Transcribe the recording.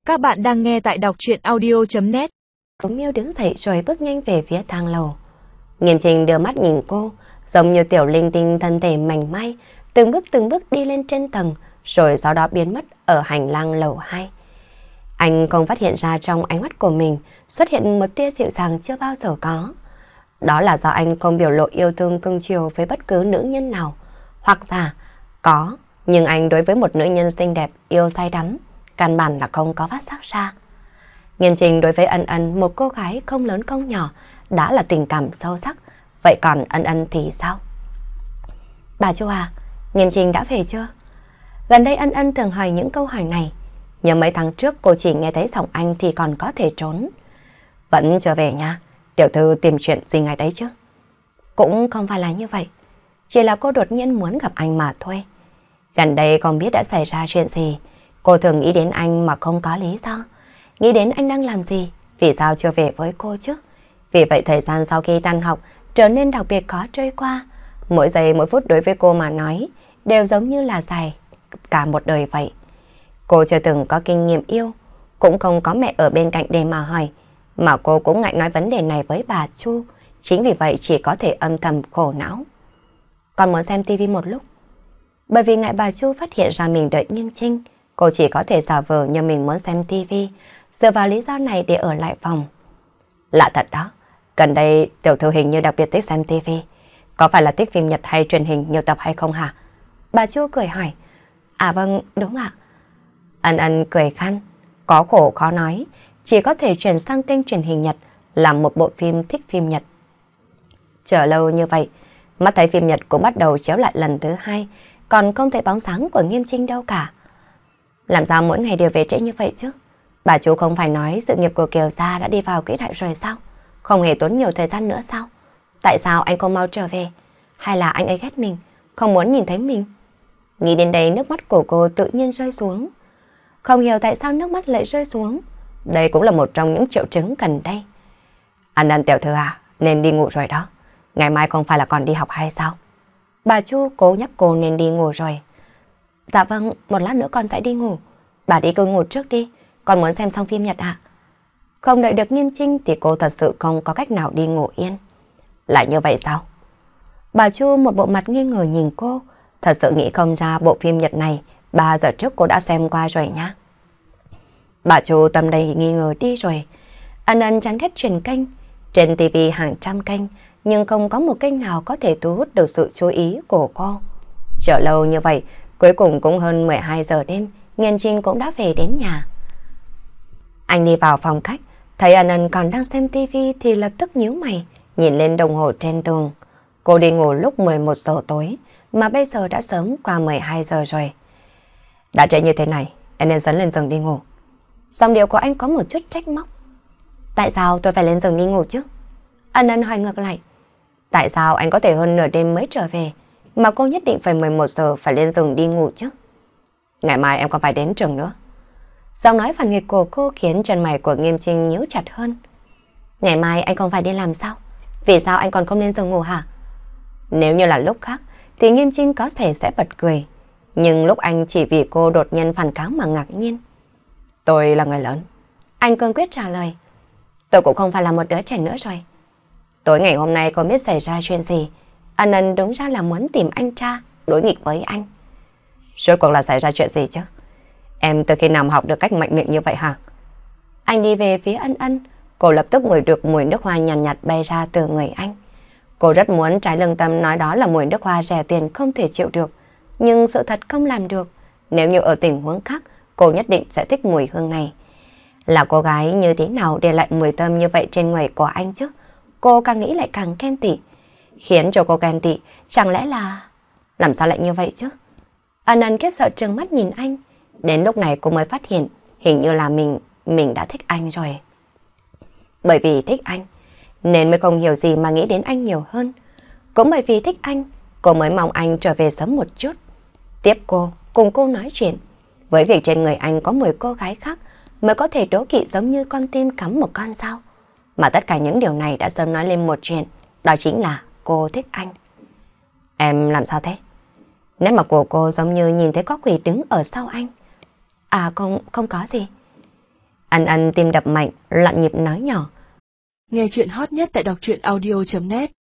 Các bạn đang nghe tại đọc truyện audio.net. Tống Miêu đứng dậy rồi bước nhanh về phía thang lầu. Nghiêm Trình đưa mắt nhìn cô, giống như tiểu linh tinh thân thể mảnh mai, từng bước đi lên trên tầng, rồi sau đó biến mất ở hành lang lầu 2. Anh không phát hiện ra trong ánh mắt của mình xuất hiện một tia dịu dàng chưa bao giờ có. Đó là do anh không biểu lộ yêu thương cưng chiều với bất cứ nữ nhân nào. Hoặc giả, có, nhưng anh đối với một nữ nhân xinh đẹp yêu say đắm, căn bản là không có phát giác ra. Nghiêm Trình đối với Ân Ân, một cô gái không lớn không nhỏ, đã là tình cảm sâu sắc. Vậy còn Ân Ân thì sao? Bà Chu à, Nghiêm Trình đã về chưa? Gần đây Ân Ân thường hỏi những câu hỏi này. Nhớ mấy tháng trước cô chỉ nghe thấy giọng anh thì còn có thể trốn. Vẫn chưa về nha, tiểu thư tìm chuyện gì ngày đấy chứ? Cũng không phải là như vậy, chỉ là cô đột nhiên muốn gặp anh mà thôi. Gần đây không biết đã xảy ra chuyện gì, cô thường nghĩ đến anh mà không có lý do. Nghĩ đến anh đang làm gì, vì sao chưa về với cô chứ? Vì vậy thời gian sau khi tan học trở nên đặc biệt khó trôi qua. Mỗi giây mỗi phút đối với cô mà nói đều giống như là dài cả một đời vậy. Cô chưa từng có kinh nghiệm yêu, cũng không có mẹ ở bên cạnh để mà hỏi, mà cô cũng ngại nói vấn đề này với bà Chu. Chính vì vậy chỉ có thể âm thầm khổ não. Còn muốn xem tivi một lúc. Bởi vì ngại bà Chu phát hiện ra mình đợi Nghiêm Trinh, cô chỉ có thể giả vờ như mình muốn xem tivi, dựa vào lý do này để ở lại phòng. Lạ thật đó, gần đây tiểu thư hình như đặc biệt thích xem tivi. Có phải là thích phim Nhật hay truyền hình nhiều tập hay không hả? Bà Chu cười hỏi. À vâng, đúng ạ. Ân Ân cười khan, có khổ khó nói, chỉ có thể chuyển sang kênh truyền hình Nhật, làm một bộ phim thích phim Nhật. Chờ lâu như vậy, mắt thấy phim Nhật cũng bắt đầu chiếu lại lần thứ 2, còn không thấy bóng dáng của Nghiêm Trinh đâu cả. Làm sao mỗi ngày đều về trễ như vậy chứ? Bà Chú không phải nói sự nghiệp của Kiều Gia đã đi vào quỹ đạo rồi sao? Không hề tốn nhiều thời gian nữa sao? Tại sao anh không mau trở về? Hay là anh ấy ghét mình, không muốn nhìn thấy mình? Nghĩ đến đây nước mắt của cô tự nhiên rơi xuống. Không hiểu tại sao nước mắt lại rơi xuống. Đây cũng là một trong những triệu chứng gần đây. Ân Ân tiểu thư à, nên đi ngủ rồi đó. Ngày mai không phải là còn đi học hay sao? Bà Chu cố nhắc cô nên đi ngủ rồi. Dạ vâng, một lát nữa con sẽ đi ngủ. Bà đi cứ ngủ trước đi, con muốn xem xong phim Nhật ạ. Không đợi được Nghiêm Trinh thì cô thật sự không có cách nào đi ngủ yên. Lại như vậy sao? Bà Chu một bộ mặt nghi ngờ nhìn cô, thật sự nghĩ không ra bộ phim Nhật này 3 giờ trước cô đã xem qua rồi nhá. Bà Chu tâm đầy nghi ngờ đi rồi. Ân Ân chán ghét truyền kênh, trên tivi hàng trăm kênh, nhưng không có một kênh nào có thể thu hút được sự chú ý của cô. Chờ lâu như vậy, cuối cùng cũng hơn 12 giờ đêm, Nghiêm Trinh cũng đã về đến nhà. Anh đi vào phòng khách, thấy Ân Ân còn đang xem tivi thì lập tức nhíu mày, nhìn lên đồng hồ trên tường. Cô đi ngủ lúc 11 giờ tối, mà bây giờ đã sớm qua 12 giờ rồi. Đã trễ như thế này, em nên sớm lên giường đi ngủ. Giọng điệu của anh có một chút trách móc. Tại sao tôi phải lên giường đi ngủ chứ? Ân Ân hỏi ngược lại. Tại sao anh có thể hơn nửa đêm mới trở về, mà cô nhất định phải 11 giờ phải lên giường đi ngủ chứ? Ngày mai em còn phải đến trường nữa. Giọng nói phản nghịch của cô khiến chân mày của Nghiêm Trinh nhíu chặt hơn. Ngày mai anh không phải đi làm sao? Vì sao anh còn không lên giường ngủ hả? Nếu như là lúc khác thì Nghiêm Trinh có thể sẽ bật cười. Nhưng lúc anh chỉ vì cô đột nhiên phản kháng mà ngạc nhiên. Tôi là người lớn. Anh cương quyết trả lời. Tôi cũng không phải là một đứa trẻ nữa rồi. Tối ngày hôm nay không biết xảy ra chuyện gì. Ân Ân đúng ra là muốn tìm anh trai đối nghịch với anh. Rốt cuộc là xảy ra chuyện gì chứ? Em từ khi nào mà học được cách mạnh miệng như vậy hả? Anh đi về phía Ân Ân. Cô lập tức ngửi được mùi nước hoa nhàn nhạt bay ra từ người anh. Cô rất muốn trái lương tâm nói đó là mùi nước hoa rẻ tiền không thể chịu được. Nhưng sự thật không làm được. Nếu như ở tình huống khác, cô nhất định sẽ thích mùi hương này. Là cô gái như thế nào để lại mùi thơm như vậy trên người của anh chứ? Cô càng nghĩ lại càng ghen tị. Khiến cho cô ghen tị, chẳng lẽ là... Làm sao lại như vậy chứ? Ân Ân khiếp sợ trừng mắt nhìn anh. Đến lúc này cô mới phát hiện, hình như là mình đã thích anh rồi. Bởi vì thích anh, nên mới không hiểu gì mà nghĩ đến anh nhiều hơn. Cũng bởi vì thích anh, cô mới mong anh trở về sớm một chút. Tiếp cô, cùng cô nói chuyện. Với việc trên người anh có 10 cô gái khác, mới có thể đố kỵ giống như con tim cắm một con dao. Mà tất cả những điều này đã sớm nói lên một chuyện, đó chính là cô thích anh. Em làm sao thế? Nét mặt của cô giống như nhìn thấy có quỷ đứng ở sau anh. À không có gì. Ân Ân tim đập mạnh, loạn nhịp nói nhỏ. Nghe chuyện hot nhất tại đọc truyện audio.net